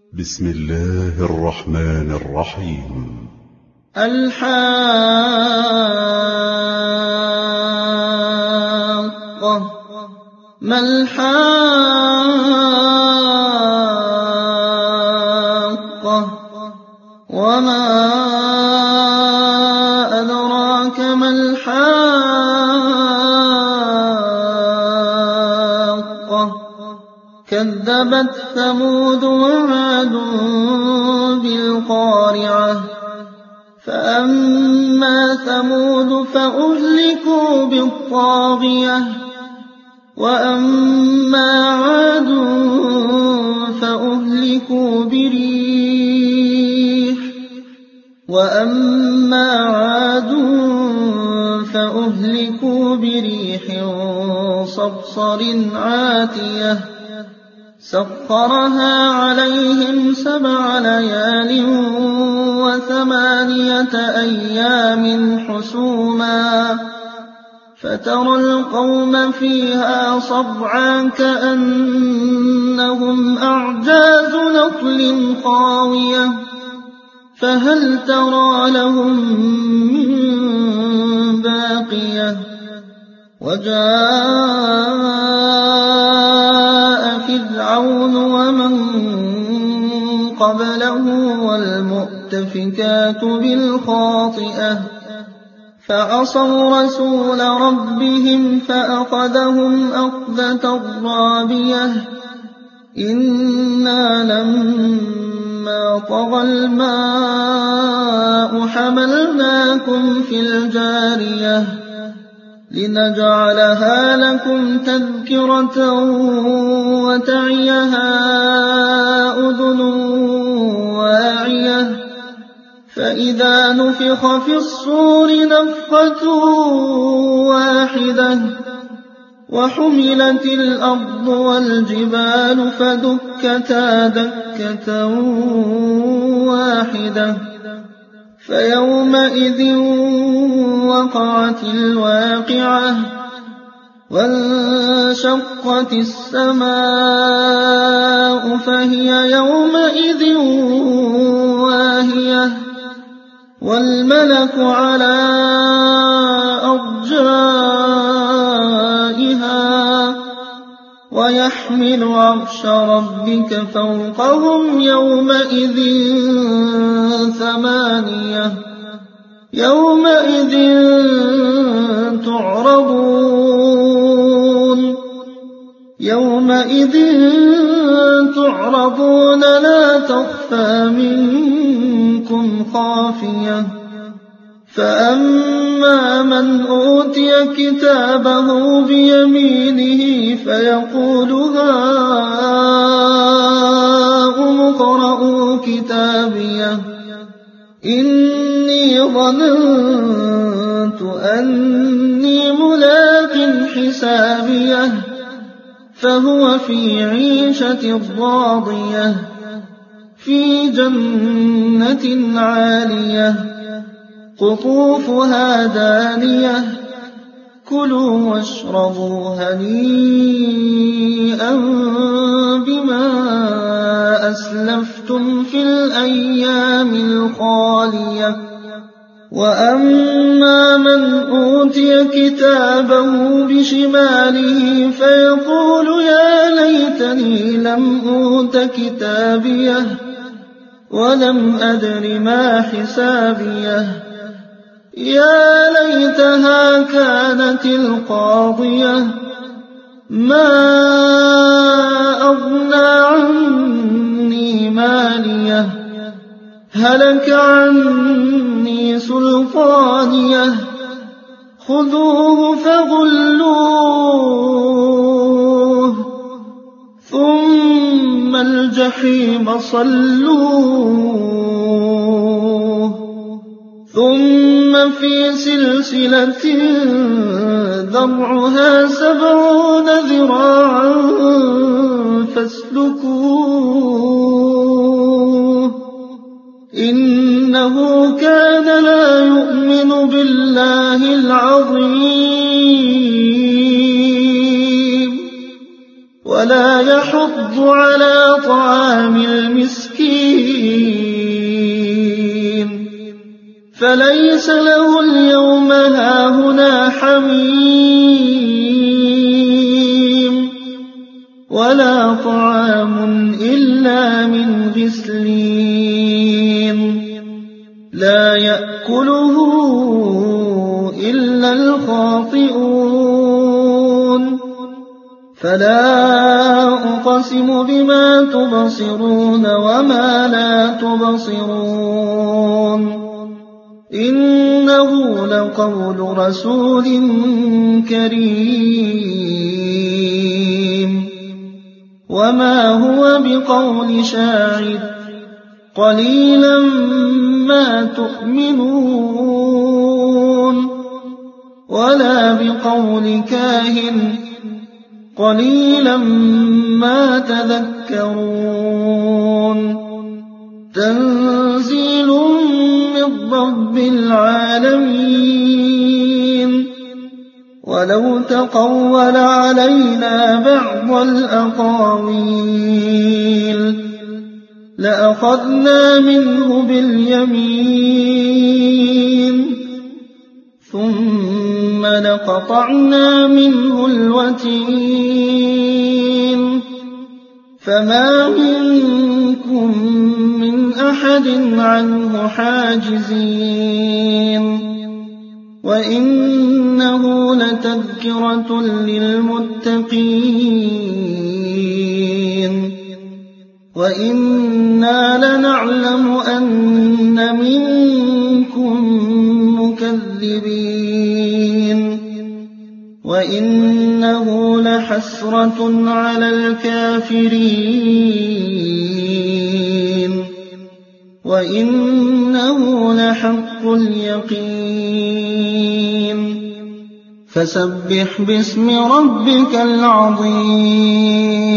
بسم الله الرحمن الرحيم. الحاقة. ما الحاقة وما أدراك ما الحاقة. كذبت ثمود وعاد بالقارعة. فأما ثمود فأهلكوا بالطاغية وأما عاد فأهلكوا بريح صرصر عاتية سخرها عليهم 7 ليال و8 أيام حسوما فترى القوم فيها صرعى كأنهم أعجاز نخل خاوية فهل ترى لهم من باقية. وجاء فرعون ومن قبله والمؤتفكات بالخاطئة فعصوا رسول ربهم فأخذهم أخذة رابية. إنا لما طغى الماء حملناكم في الجارية لنجعلها لكم تذكرة وتعيها أذن واعية. فإذا نفخ في الصور نفخة واحدة وحملت الأرض والجبال فدكتا دكة واحدة فيومئذ وقعت الواقعة وانشقت السماء فهي يومئذ واهية والملك على أرجائها ويحمل عرش ربك فوقهم يومئذ 8. يومئذ تعرضون لا تخفى منكم خافية. فأما من أوتي كتابه بيمينه فيقول هاؤم اقرءوا كتابيه إني ظننت أني ملاق حسابيه فهو في عيشة راضية في جنة عالية قطوفها دانية كلوا واشربوا هنيئا بما أسلفتم في الأيام الخالية. وأما من أوتي كتابه بشماله فيقول يا ليتني لم أوت كتابيه ولم أدر ما حسابيه يا ليتها كانت القاضية ما أغنى عني ماليه هلك عني سلطانيه خذوه فغلوه ثم الجحيم صلوه ثم في سلسلة ذرعها 70 ذراعا فاسلكوه إنه كان لا يؤمن بالله العظيم ولا يحض على طعام المسكين فليس له اليوم هاهنا حميم ولا طعام إلا من غسلين لا يأكله إلا الخاطئون فلا أقسم بما تبصرون وما لا تبصرون إنه لقول رسول كريم وما هو بقول شاعر قليلا ما تؤمنون ولا بقول كاهن قليلا ما تذكرون تنزيل من رب العالمين ولو تقول علينا بعض الأقاويل لأخذنا منه باليمين ثم لقطعنا منه الوتين فما منكم من أحد عنه حاجزين وإنه لتذكرة للمتقين وإنا لنعلم أن منكم مكذبين وإنه لحسرة على الكافرين وإنه لحق اليقين فسبح باسم ربك العظيم